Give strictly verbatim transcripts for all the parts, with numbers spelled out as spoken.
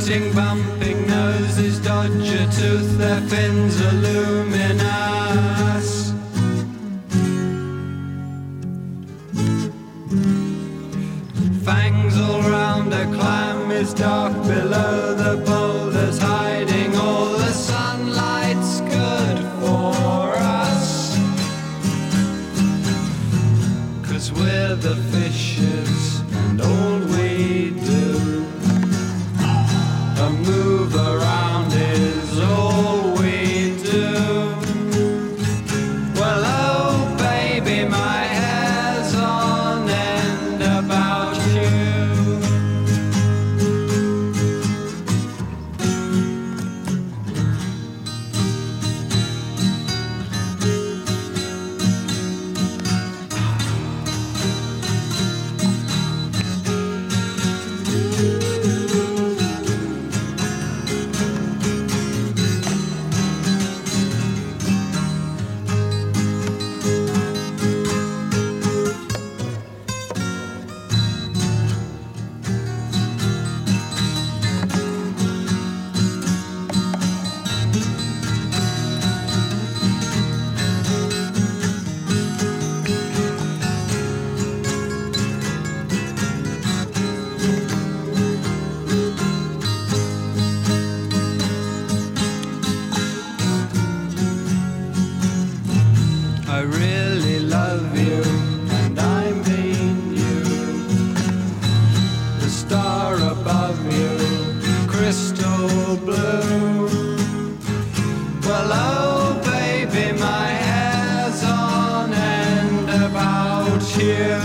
Pointing, bumping noses, dodge a tooth, their fins are luminous. Fangs all round, a clam is dark below, the boulders hiding, all the sunlight's good for us. 'Cause we're the fishes and all we do, a move around is all we do. Well, oh baby, my hair's on end about you. I really love you, and I mean you. The star above you, crystal blue. Well, oh baby, my hair's on end about you.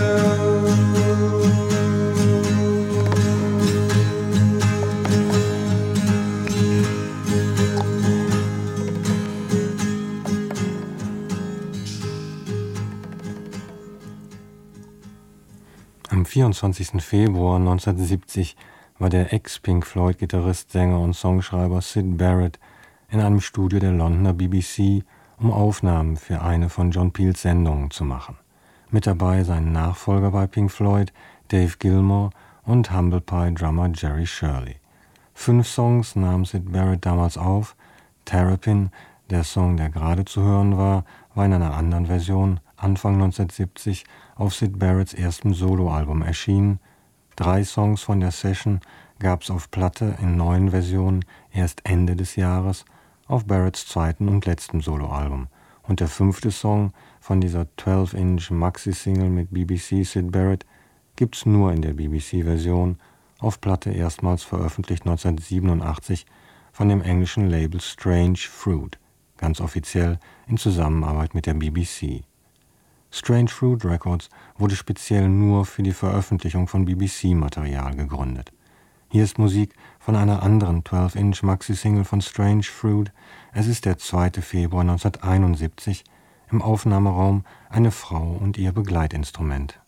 Am vierundzwanzigsten Februar neunzehnhundertsiebzig war der Ex-Pink Floyd-Gitarrist, Sänger und Songschreiber Syd Barrett in einem Studio der Londoner B B C, um Aufnahmen für eine von John Peels Sendungen zu machen. Mit dabei sein Nachfolger bei Pink Floyd, Dave Gilmour, und Humble Pie-Drummer Jerry Shirley. Fünf Songs nahm Syd Barrett damals auf. Terrapin, der Song, der gerade zu hören war, war in einer anderen Version Anfang neunzehnhundertsiebzig auf Syd Barretts erstem Soloalbum erschienen. Drei Songs von der Session gab es auf Platte in neuen Versionen erst Ende des Jahres auf Barretts zweiten und letzten Soloalbum. Und der fünfte Song von dieser zwölf Inch Maxi-Single mit B B C Syd Barrett gibt's nur in der B B C-Version, auf Platte erstmals veröffentlicht neunzehnhundertsiebenundachtzig von dem englischen Label Strange Fruit, ganz offiziell in Zusammenarbeit mit der B B C. Strange Fruit Records wurde speziell nur für die Veröffentlichung von B B C-Material gegründet. Hier ist Musik von einer anderen zwölf Inch Maxi-Single von Strange Fruit. Es ist der zweite Februar neunzehnhunderteinundsiebzig, im Aufnahmeraum eine Frau und ihr Begleitinstrument.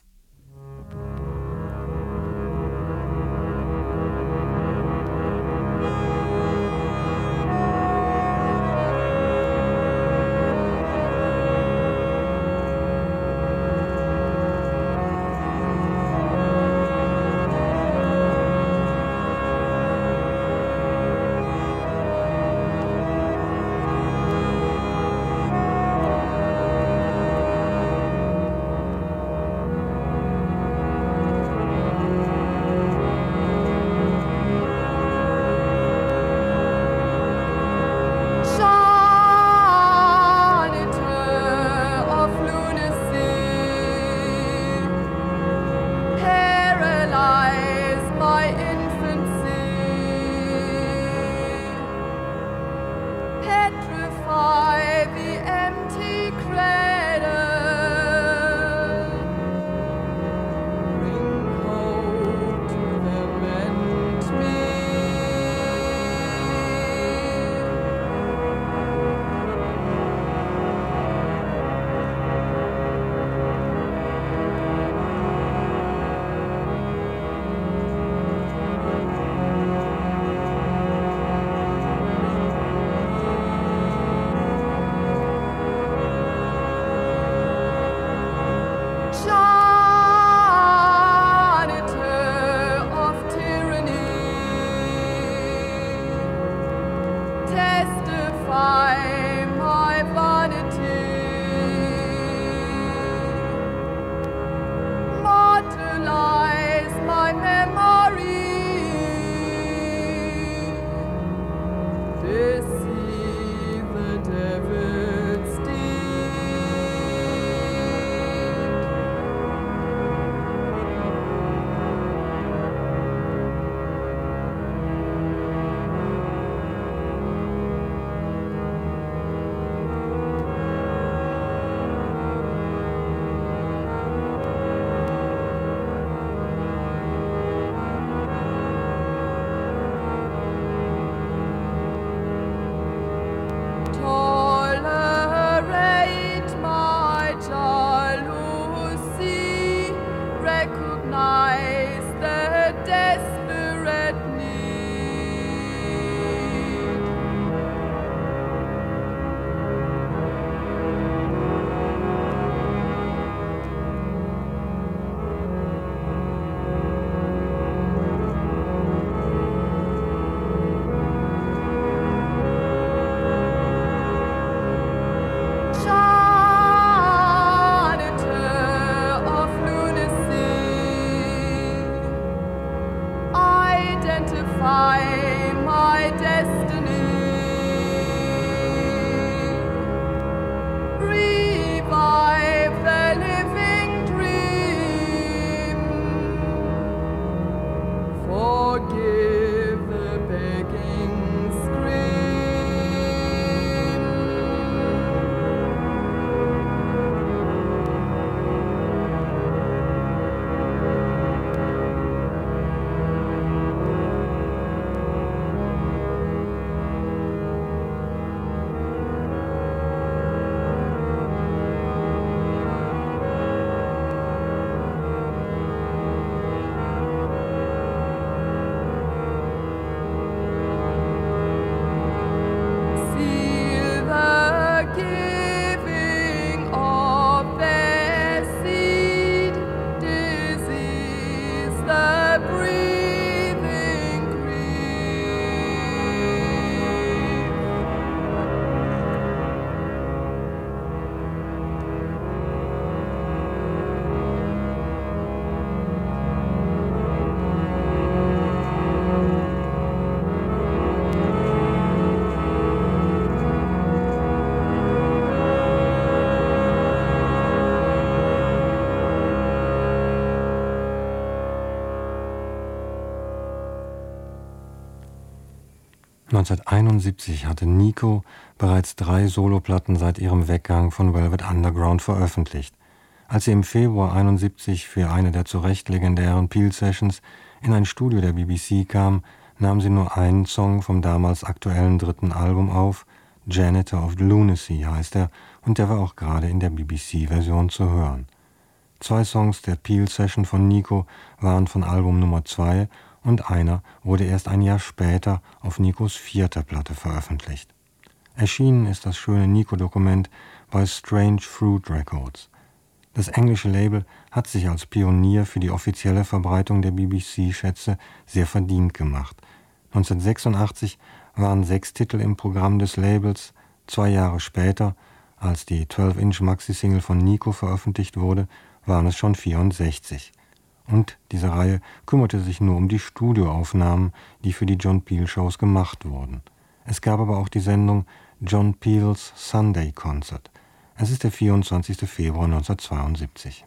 neunzehnhunderteinundsiebzig hatte Nico bereits drei Soloplatten seit ihrem Weggang von Velvet Underground veröffentlicht. Als sie im Februar einundsiebzig für eine der zu Recht legendären Peel-Sessions in ein Studio der B B C kam, nahm sie nur einen Song vom damals aktuellen dritten Album auf, Janitor of Lunacy heißt er, und der war auch gerade in der B B C-Version zu hören. Zwei Songs der Peel-Session von Nico waren von Album Nummer zwei und einer wurde erst ein Jahr später auf Nicos vierter Platte veröffentlicht. Erschienen ist das schöne Nico-Dokument bei Strange Fruit Records. Das englische Label hat sich als Pionier für die offizielle Verbreitung der B B C-Schätze sehr verdient gemacht. neunzehnhundertsechsundachtzig waren sechs Titel im Programm des Labels, zwei Jahre später, als die zwölf Inch Maxi-Single von Nico veröffentlicht wurde, waren es schon vierundsechzig. Und diese Reihe kümmerte sich nur um die Studioaufnahmen, die für die John Peel-Shows gemacht wurden. Es gab aber auch die Sendung John Peel's Sunday Concert. Es ist der vierundzwanzigster Februar neunzehnhundertzweiundsiebzig.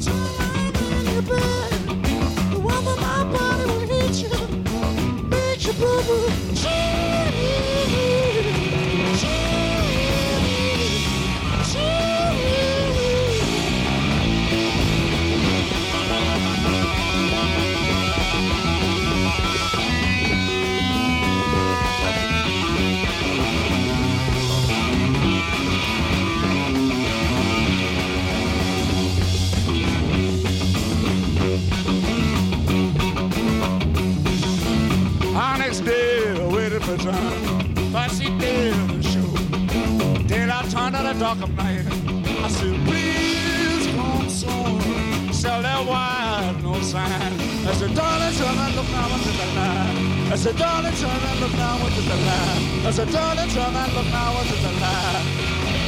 Make But she did the show. Then I turned to the dark of night. I said, please come soon. Sell that wine, no sign. I said, darling, turn and look now into the light. I said, darling, turn and look now into the light. I said, darling, turn and look now into the light.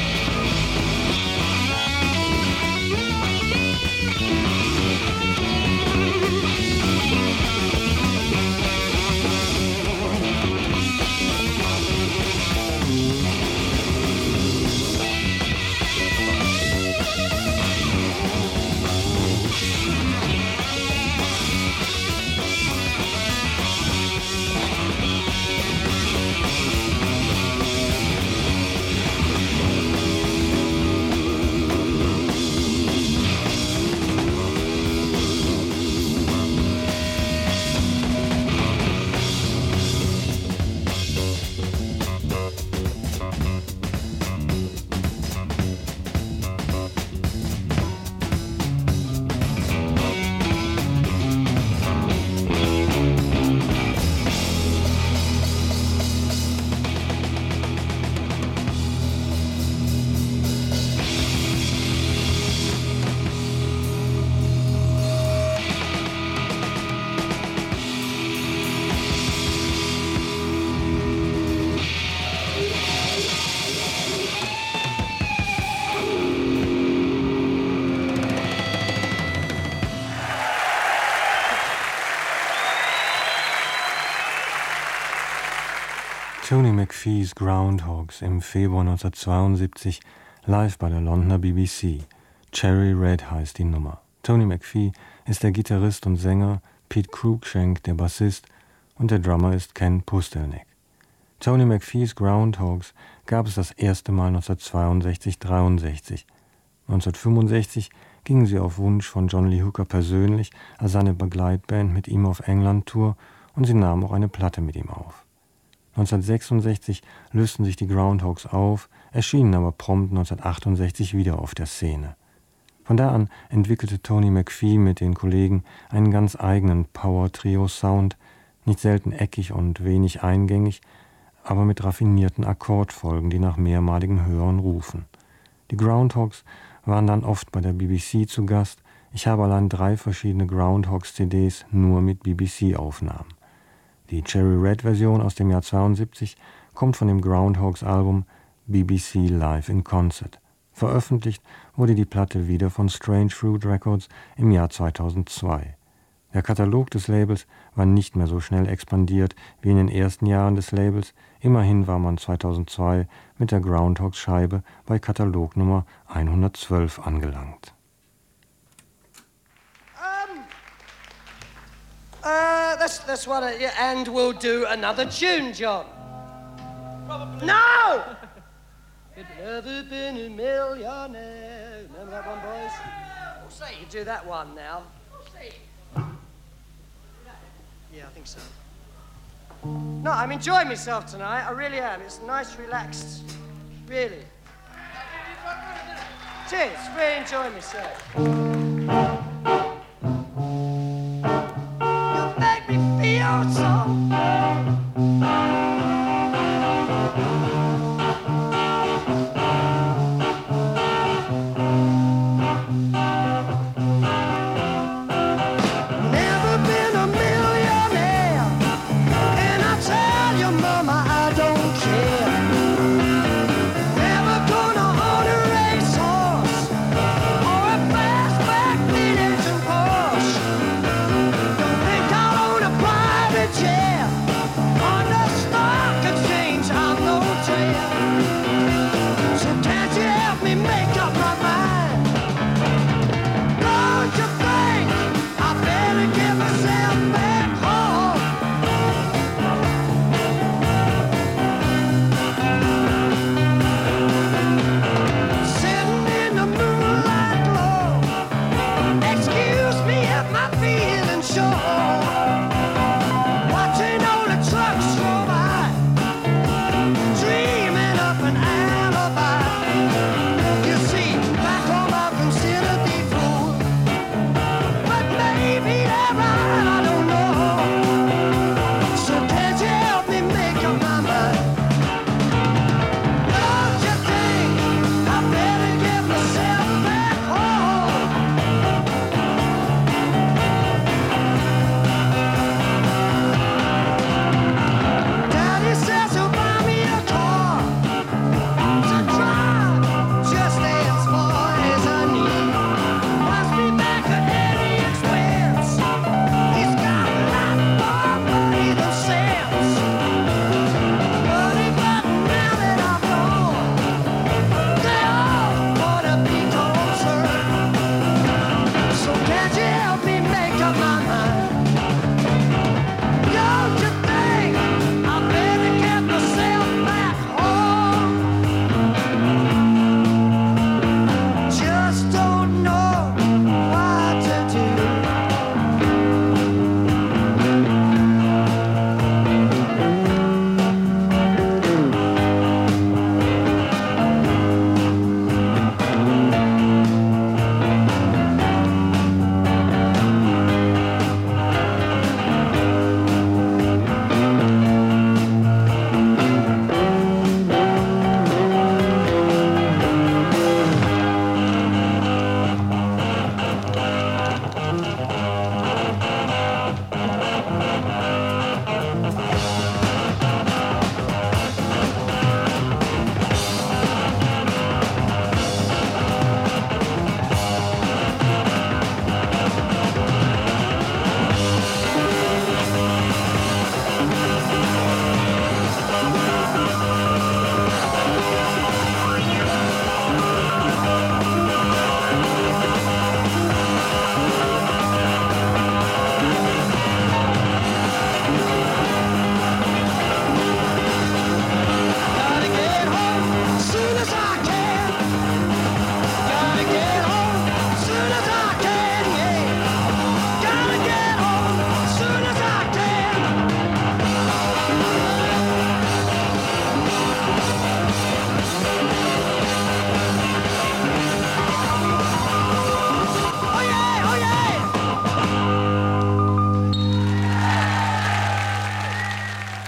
Tony McPhee's Groundhogs im Februar neunzehnhundertzweiundsiebzig live bei der Londoner B B C. Cherry Red heißt die Nummer. Tony McPhee ist der Gitarrist und Sänger, Pete Cruikshank der Bassist und der Drummer ist Ken Pustelnik. Tony McPhee's Groundhogs gab es das erste Mal neunzehnhundertzweiundsechzig dreiundsechzig. neunzehnhundertfünfundsechzig gingen sie auf Wunsch von John Lee Hooker persönlich als seine Begleitband mit ihm auf England-Tour und sie nahmen auch eine Platte mit ihm auf. neunzehnhundertsechsundsechzig lösten sich die Groundhogs auf, erschienen aber prompt neunzehnhundertachtundsechzig wieder auf der Szene. Von da an entwickelte Tony McPhee mit den Kollegen einen ganz eigenen Power-Trio-Sound, nicht selten eckig und wenig eingängig, aber mit raffinierten Akkordfolgen, die nach mehrmaligem Hören rufen. Die Groundhogs waren dann oft bei der B B C zu Gast. Ich habe allein drei verschiedene Groundhogs-C Ds nur mit B B C-Aufnahmen. Die Cherry Red-Version aus dem Jahr zweiundsiebzig kommt von dem Groundhogs-Album B B C Live in Concert. Veröffentlicht wurde die Platte wieder von Strange Fruit Records im Jahr zweitausendzwei. Der Katalog des Labels war nicht mehr so schnell expandiert wie in den ersten Jahren des Labels. Immerhin war man zweitausendzwei mit der Groundhogs-Scheibe bei Katalognummer hundertzwölf angelangt. Uh, that's that's what. I, yeah, and we'll do another tune, John. Probably. No. You've never been a millionaire. Remember that one, boys? We'll see. You do that one now. We'll see. Yeah, I think so. No, I'm enjoying myself tonight. I really am. It's nice, relaxed. Really. Cheers. Really enjoying myself. Feel so never been a millionaire, and I tell you, mama, I don't care. Never gonna own a racehorse or a fast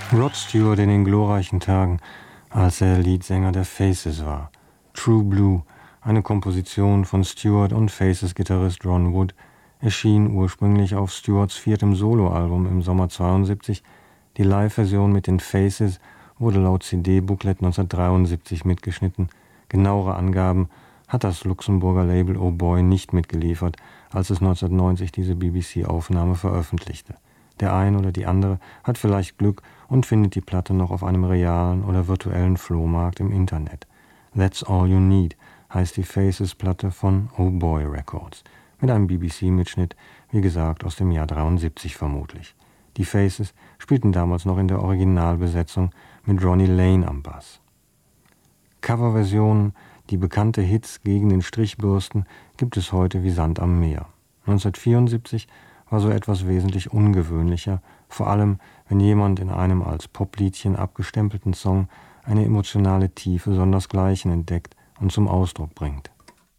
Rod Stewart in den glorreichen Tagen, als er Leadsänger der Faces war. True Blue, eine Komposition von Stewart und Faces-Gitarrist Ron Wood, erschien ursprünglich auf Stewarts viertem Soloalbum im Sommer zweiundsiebzig. Die Live-Version mit den Faces wurde laut C D-Booklet neunzehnhundertdreiundsiebzig mitgeschnitten. Genauere Angaben hat das Luxemburger Label Oh Boy nicht mitgeliefert, als es neunzehnhundertneunzig diese B B C-Aufnahme veröffentlichte. Der eine oder die andere hat vielleicht Glück und findet die Platte noch auf einem realen oder virtuellen Flohmarkt im Internet. That's All You Need heißt die Faces-Platte von Oh Boy Records, mit einem B B C-Mitschnitt, wie gesagt aus dem Jahr dreiundsiebzig vermutlich. Die Faces spielten damals noch in der Originalbesetzung mit Ronnie Lane am Bass. Coverversionen, die bekannte Hits gegen den Strich bürsten, gibt es heute wie Sand am Meer. neunzehnhundertvierundsiebzig war so etwas wesentlich ungewöhnlicher, vor allem wenn jemand in einem als Popliedchen abgestempelten Song eine emotionale Tiefe sondersgleichen entdeckt und zum Ausdruck bringt.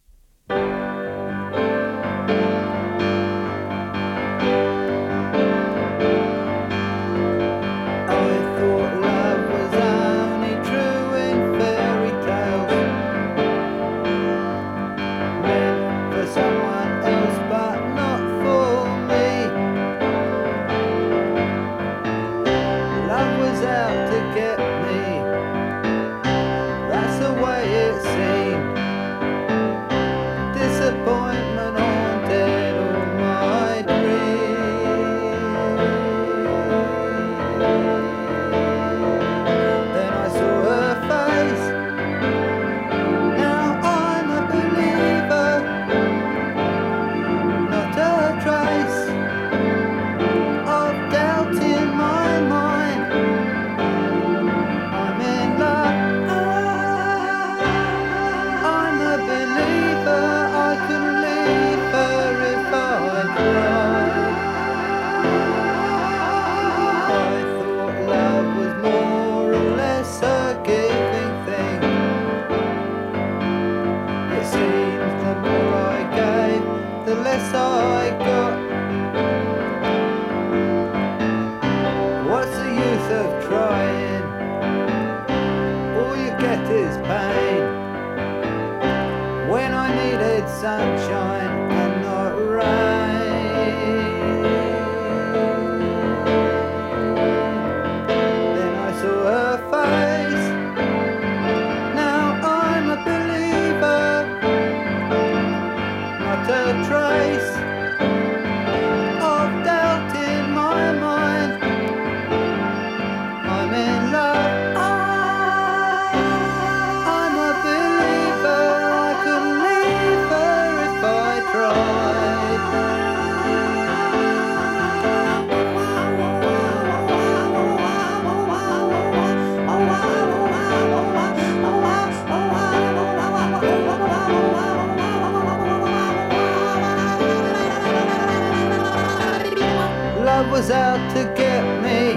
Was out to get me,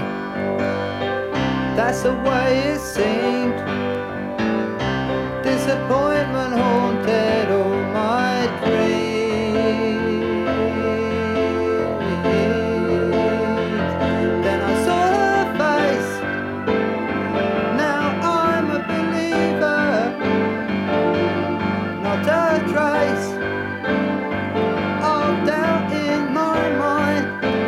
that's the way it seemed. Disappointment haunted all my dreams. Then I saw her face, now I'm a believer, not a trace of doubt in my mind.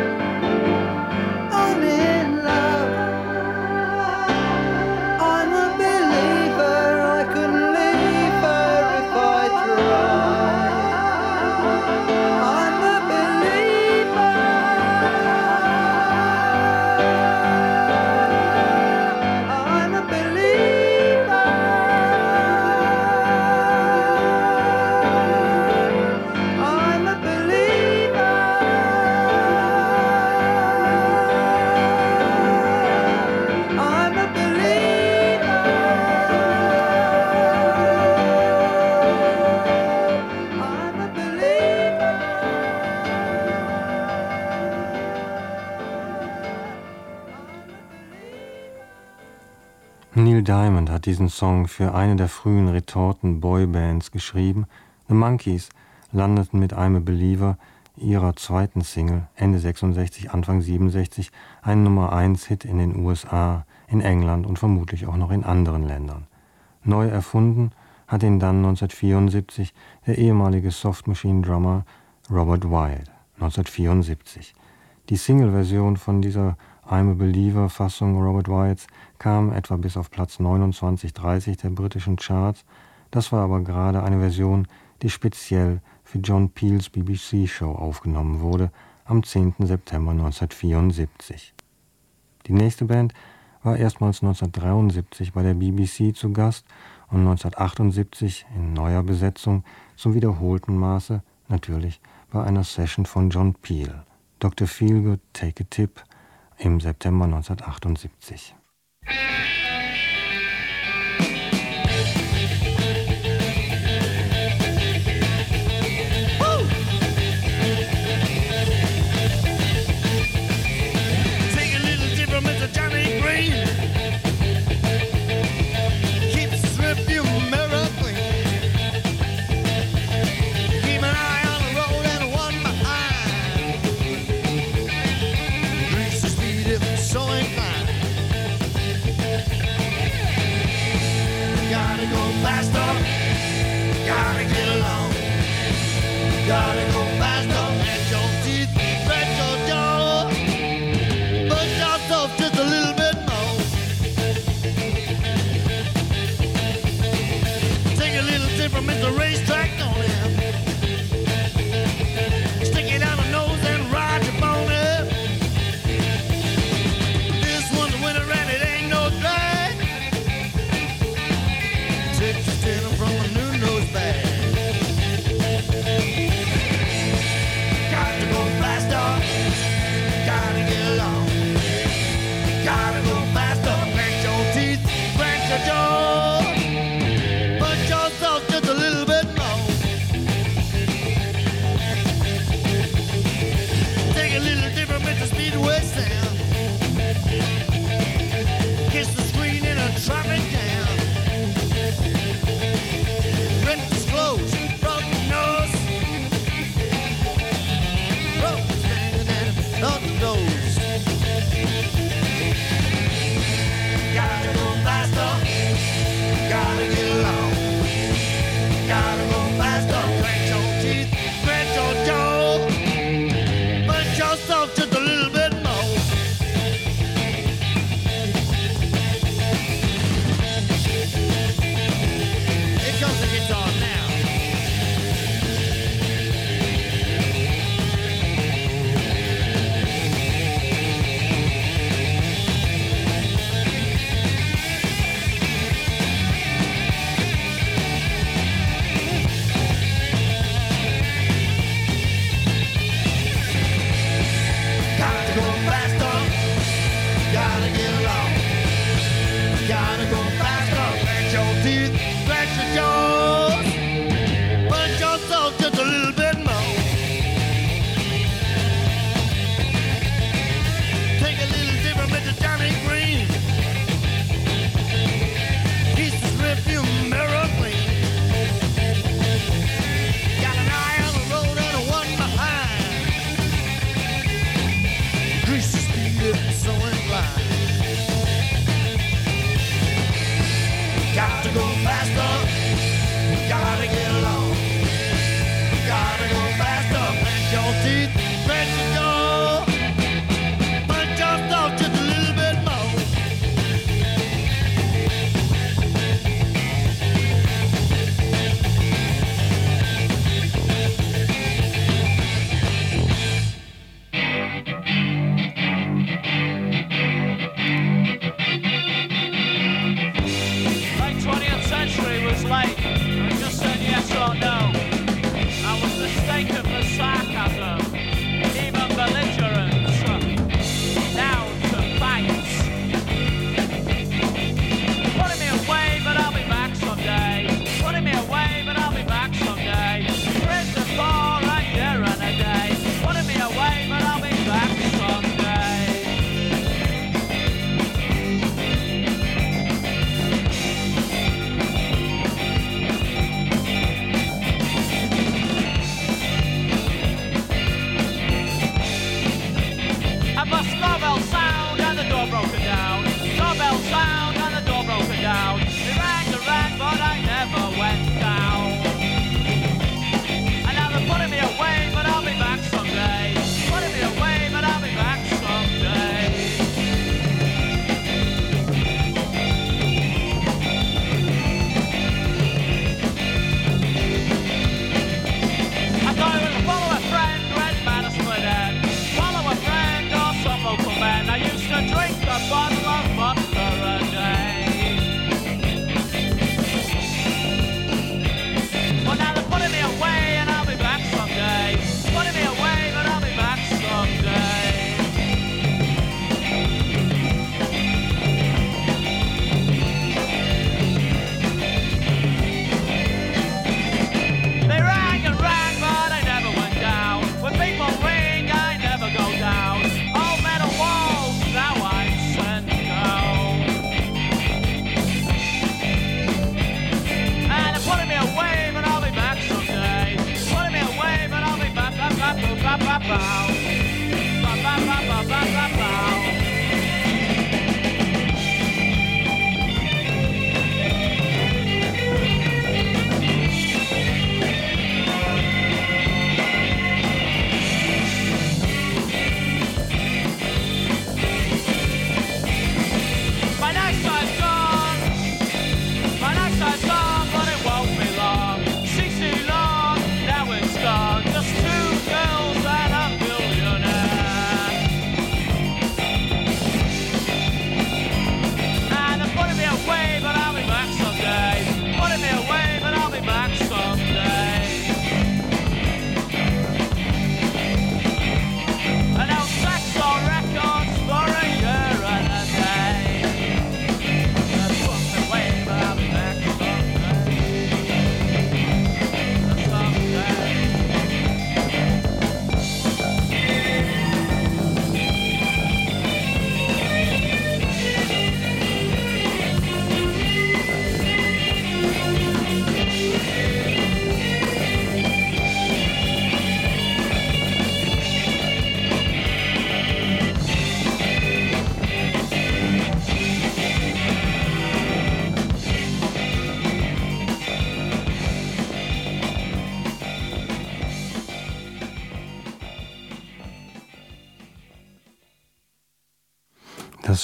Neil Diamond hat diesen Song für eine der frühen Retorten-Boybands geschrieben. The Monkees landeten mit I'm a Believer ihrer zweiten Single Ende sechsundsechzig, Anfang siebenundsechzig ein Nummer eins Hit in den U S A, in England und vermutlich auch noch in anderen Ländern. Neu erfunden hat ihn dann neunzehnhundertvierundsiebzig der ehemalige Soft Machine Drummer Robert Wyatt. neunzehnhundertvierundsiebzig. Die Single-Version von dieser I'm a Believer-Fassung Robert Wyatts kam etwa bis auf Platz neunundzwanzig dreißig der britischen Charts. Das war aber gerade eine Version, die speziell für John Peels B B C-Show aufgenommen wurde, am zehnten September neunzehnhundertvierundsiebzig. Die nächste Band war erstmals neunzehnhundertdreiundsiebzig bei der B B C zu Gast und neunzehnhundertachtundsiebzig in neuer Besetzung zum wiederholten Maße, natürlich bei einer Session von John Peel. Doktor Feelgood, Take a Tip im September neunzehnhundertachtundsiebzig. So inclined.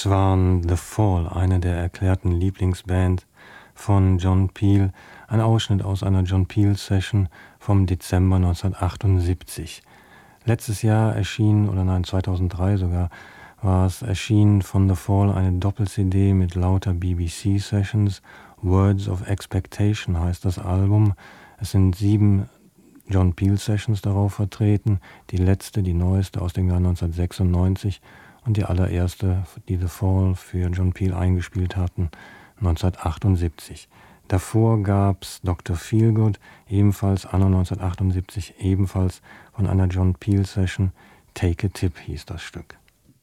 Das waren The Fall, eine der erklärten Lieblingsbands von John Peel, ein Ausschnitt aus einer John Peel-Session vom Dezember neunzehnhundertachtundsiebzig. Letztes Jahr erschien, oder nein, zweitausenddrei sogar, war es erschienen von The Fall eine Doppel-C D mit lauter B B C-Sessions. Words of Expectation heißt das Album. Es sind sieben John Peel-Sessions darauf vertreten, die letzte, die neueste aus dem Jahr neunzehnhundertsechsundneunzig und die allererste, die The Fall für John Peel eingespielt hatten, neunzehnhundertachtundsiebzig. Davor gab's Doktor Feelgood, ebenfalls anno neunzehnhundertachtundsiebzig, ebenfalls von einer John Peel Session. Take a Tip hieß das Stück.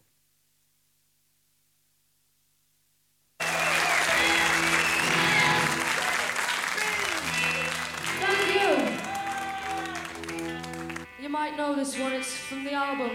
Thank you. You might know this one, it's from the album.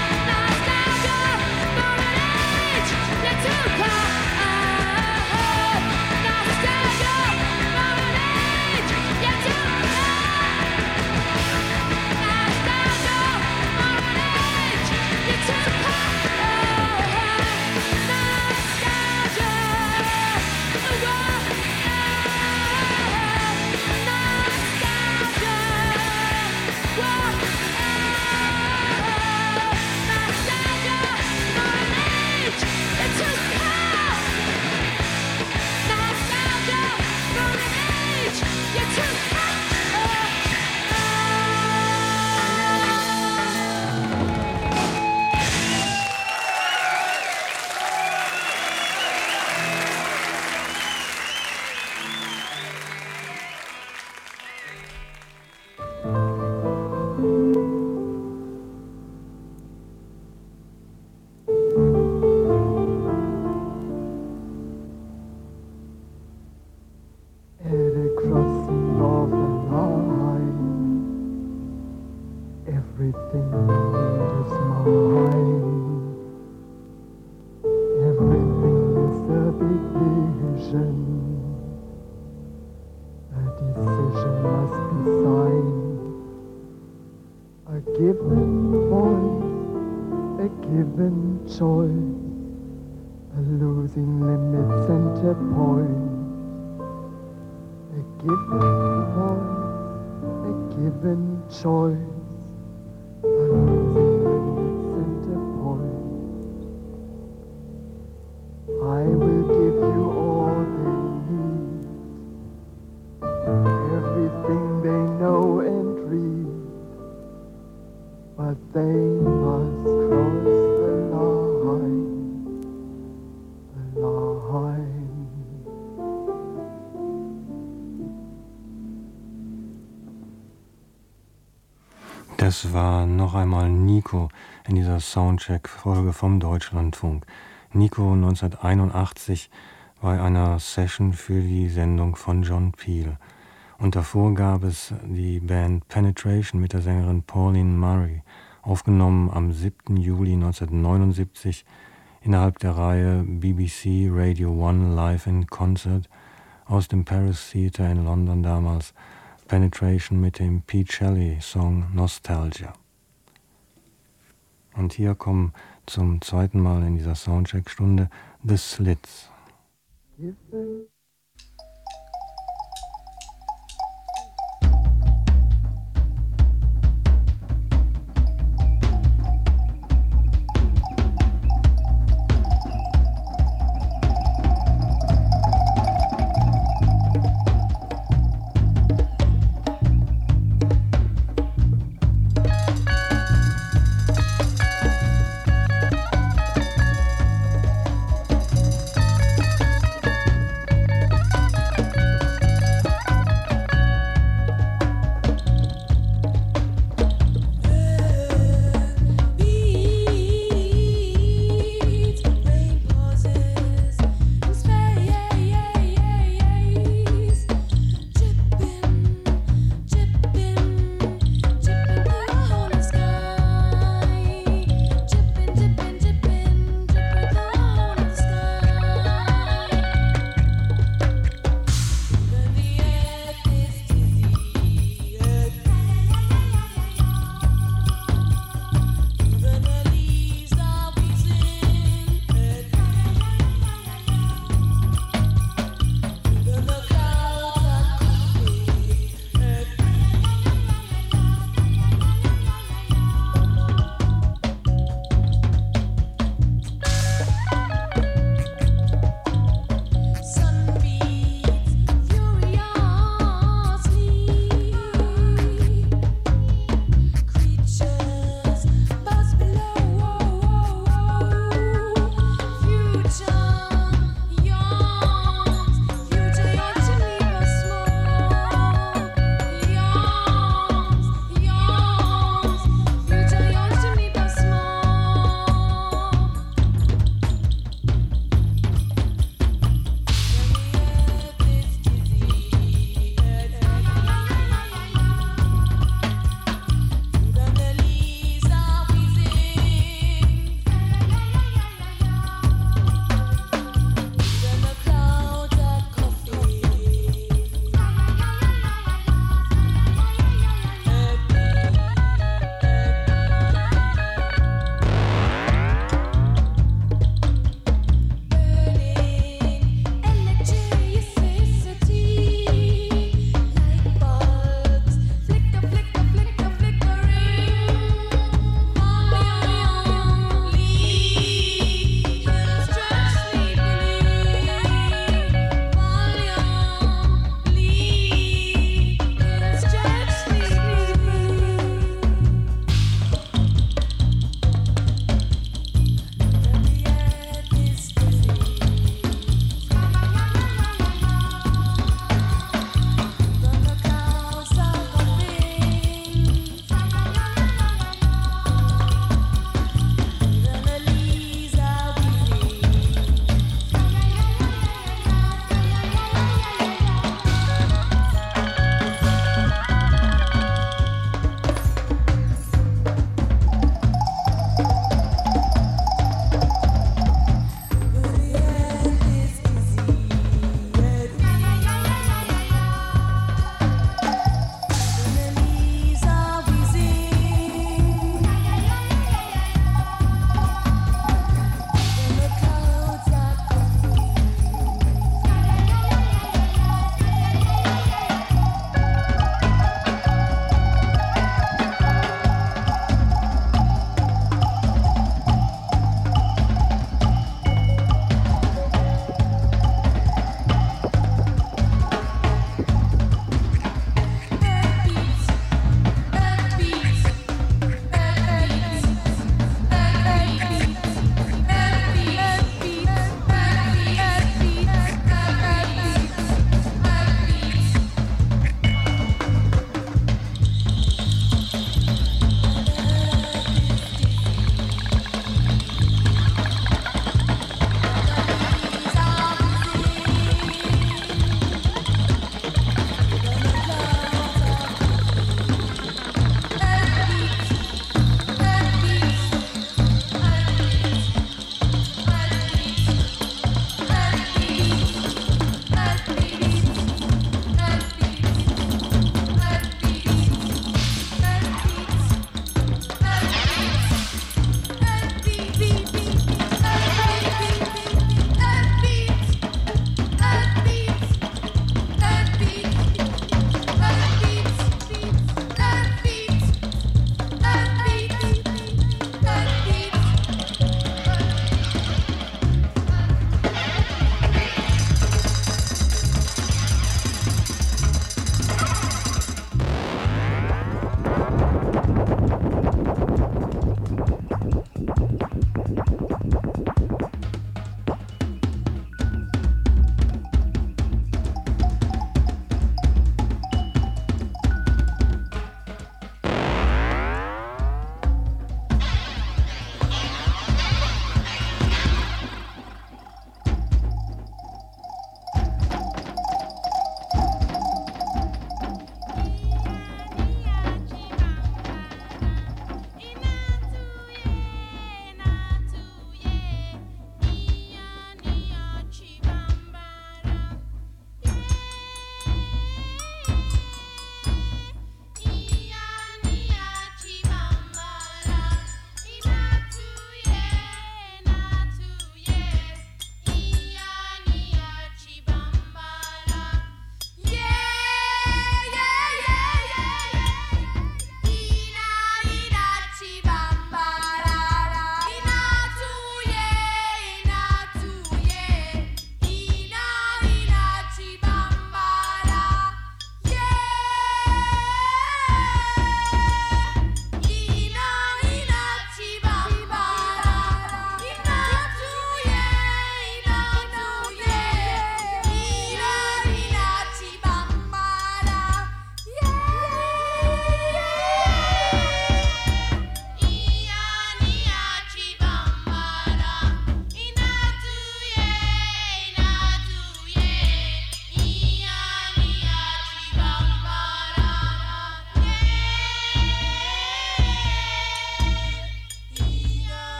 Oh choice, a losing limit center point, a given voice, a given choice, a losing limit center point. I will give you all they need, everything they know and read, but they must cross the line, the line. Das war noch einmal Nico in dieser Soundcheck-Folge vom Deutschlandfunk. Nico neunzehnhunderteinundachtzig bei einer Session für die Sendung von John Peel. Und davor gab es die Band Penetration mit der Sängerin Pauline Murray, aufgenommen am siebten Juli neunzehnhundertneunundsiebzig innerhalb der Reihe B B C Radio One Live in Concert aus dem Paris Theatre in London damals, Penetration mit dem Pete Shelley-Song Nostalgia. Und hier kommen zum zweiten Mal in dieser Soundcheck-Stunde The Slits. Given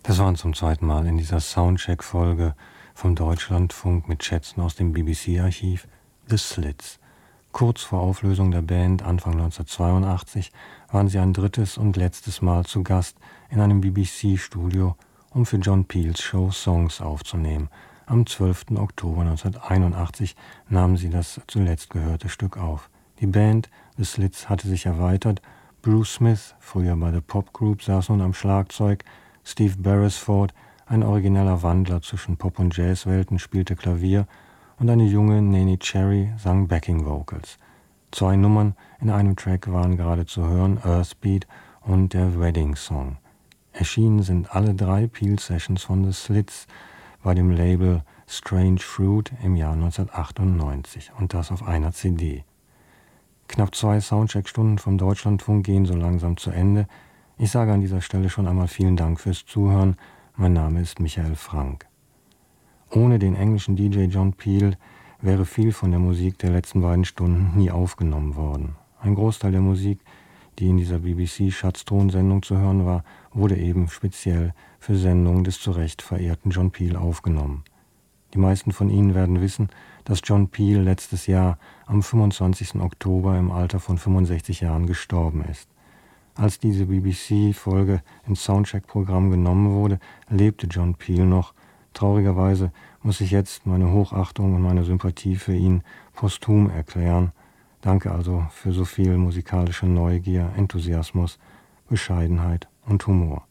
Das waren zum zweiten Mal in dieser Soundcheck-Folge vom Deutschlandfunk mit Schätzen aus dem B B C-Archiv The Slits. Kurz vor Auflösung der Band Anfang neunzehnhundertzweiundachtzig waren sie ein drittes und letztes Mal zu Gast in einem B B C-Studio, um für John Peels Show Songs aufzunehmen. Am zwölften Oktober neunzehnhunderteinundachtzig nahmen sie das zuletzt gehörte Stück auf. Die Band The Slits hatte sich erweitert. Bruce Smith, früher bei The Pop Group, saß nun am Schlagzeug. Steve Beresford, ein origineller Wandler zwischen Pop- und Jazzwelten, spielte Klavier und eine junge Neneh Cherry sang Backing Vocals. Zwei Nummern in einem Track waren gerade zu hören, Earthbeat und der Wedding Song. Erschienen sind alle drei Peel-Sessions von The Slits bei dem Label Strange Fruit im Jahr neunzehnhundertachtundneunzig und das auf einer C D. Knapp zwei Soundcheck-Stunden vom Deutschlandfunk gehen so langsam zu Ende. Ich sage an dieser Stelle schon einmal vielen Dank fürs Zuhören. Mein Name ist Michael Frank. Ohne den englischen D J John Peel wäre viel von der Musik der letzten beiden Stunden nie aufgenommen worden. Ein Großteil der Musik, die in dieser B B C-Schatztonsendung zu hören war, wurde eben speziell für Sendungen des zu Recht verehrten John Peel aufgenommen. Die meisten von Ihnen werden wissen, dass John Peel letztes Jahr am fünfundzwanzigsten Oktober im Alter von fünfundsechzig Jahren gestorben ist. Als diese B B C-Folge ins Soundcheck-Programm genommen wurde, lebte John Peel noch. Traurigerweise muss ich jetzt meine Hochachtung und meine Sympathie für ihn posthum erklären. Danke also für so viel musikalische Neugier, Enthusiasmus, Bescheidenheit und Humor.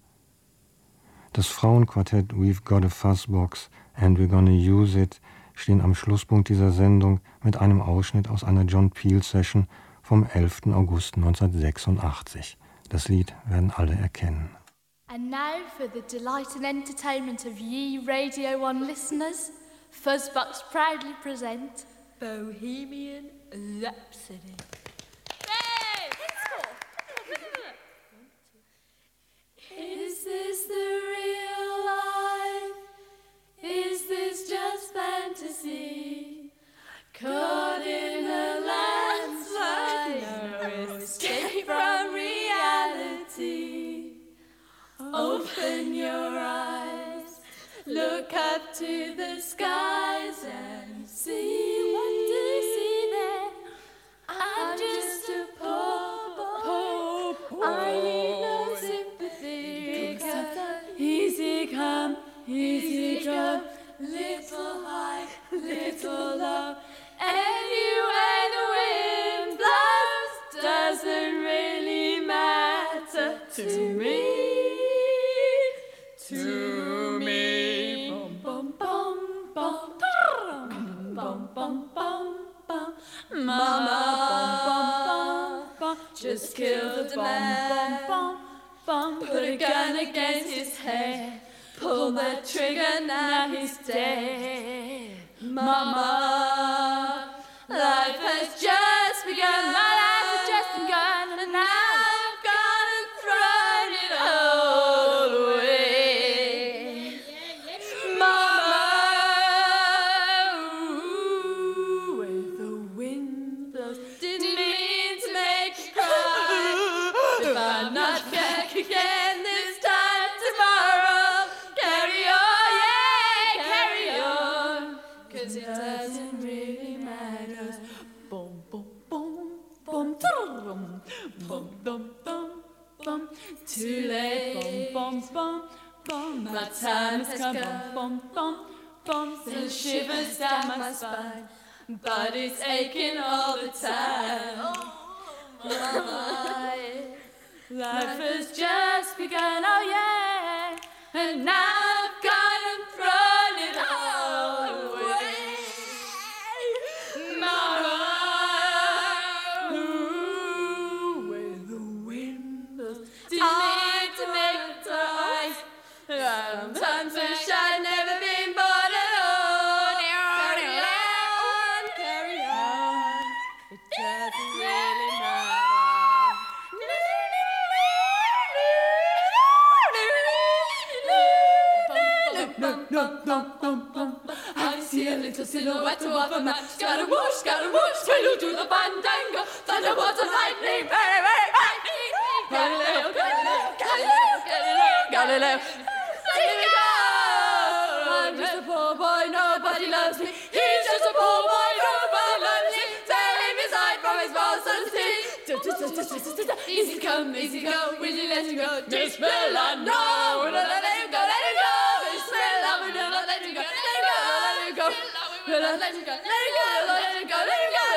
Das Frauenquartett We've Got a Fuzzbox and We're Gonna Use It stehen am Schlusspunkt dieser Sendung mit einem Ausschnitt aus einer John Peel-Session vom elften August neunzehnhundertsechsundachtzig. Das Lied werden alle erkennen. And now for the delight and entertainment of ye Radio one listeners, Fuzzbox proudly present Bohemian Rhapsody. Is this the real life? Is this just fantasy? Caught in a landslide, no escape from reality. Open your eyes, look up to the skies and see. What do you see there? I'm just a poor boy. I need no sympathy, because easy come, easy drop, little high, little low. Anywhere the wind blows doesn't really matter to me. To me. Bum bum bum bum bum bum bum bum. Mama, bum bum bum, just killed a man. Bum bum bum, put a gun against his head. Pull the trigger, now he's dead. Mama, life has just begun. My life has just begun, and I've gone and thrown it all away. Mama, ooh, where the wind blows, didn't mean to make you cry. If I'm not back again this time tomorrow, carry on, yeah, carry on, 'cause it doesn't really matter. Boom, boom, boom, boom, boom, boom, boom, boom, boom. Too late, boom, boom, boom, boom. My time has come, boom, boom, boom. Send shivers down my spine, body's aching all the time. My life has just begun, oh yeah, and now I've gone and thrown it all away. Mama, ooh, where the wind blows, didn't need to make it twice. Sometimes wish I'd never been born alone. Carry on, carry on, it doesn't really matter. I see a little silhouette of a man. Scaramouche, Scaramouche, prelude to the fandango. Thunderbolts and lightning, very, very lightning. Galileo, Galileo, Galileo, Galileo, Galileo. Easy come, easy go, easy let you go. Bismillah, no, we're not letting him go, let him go. Bismillah, we're not letting him go, let him go, let him go. We're not letting him go, let him go, let him go, let him go.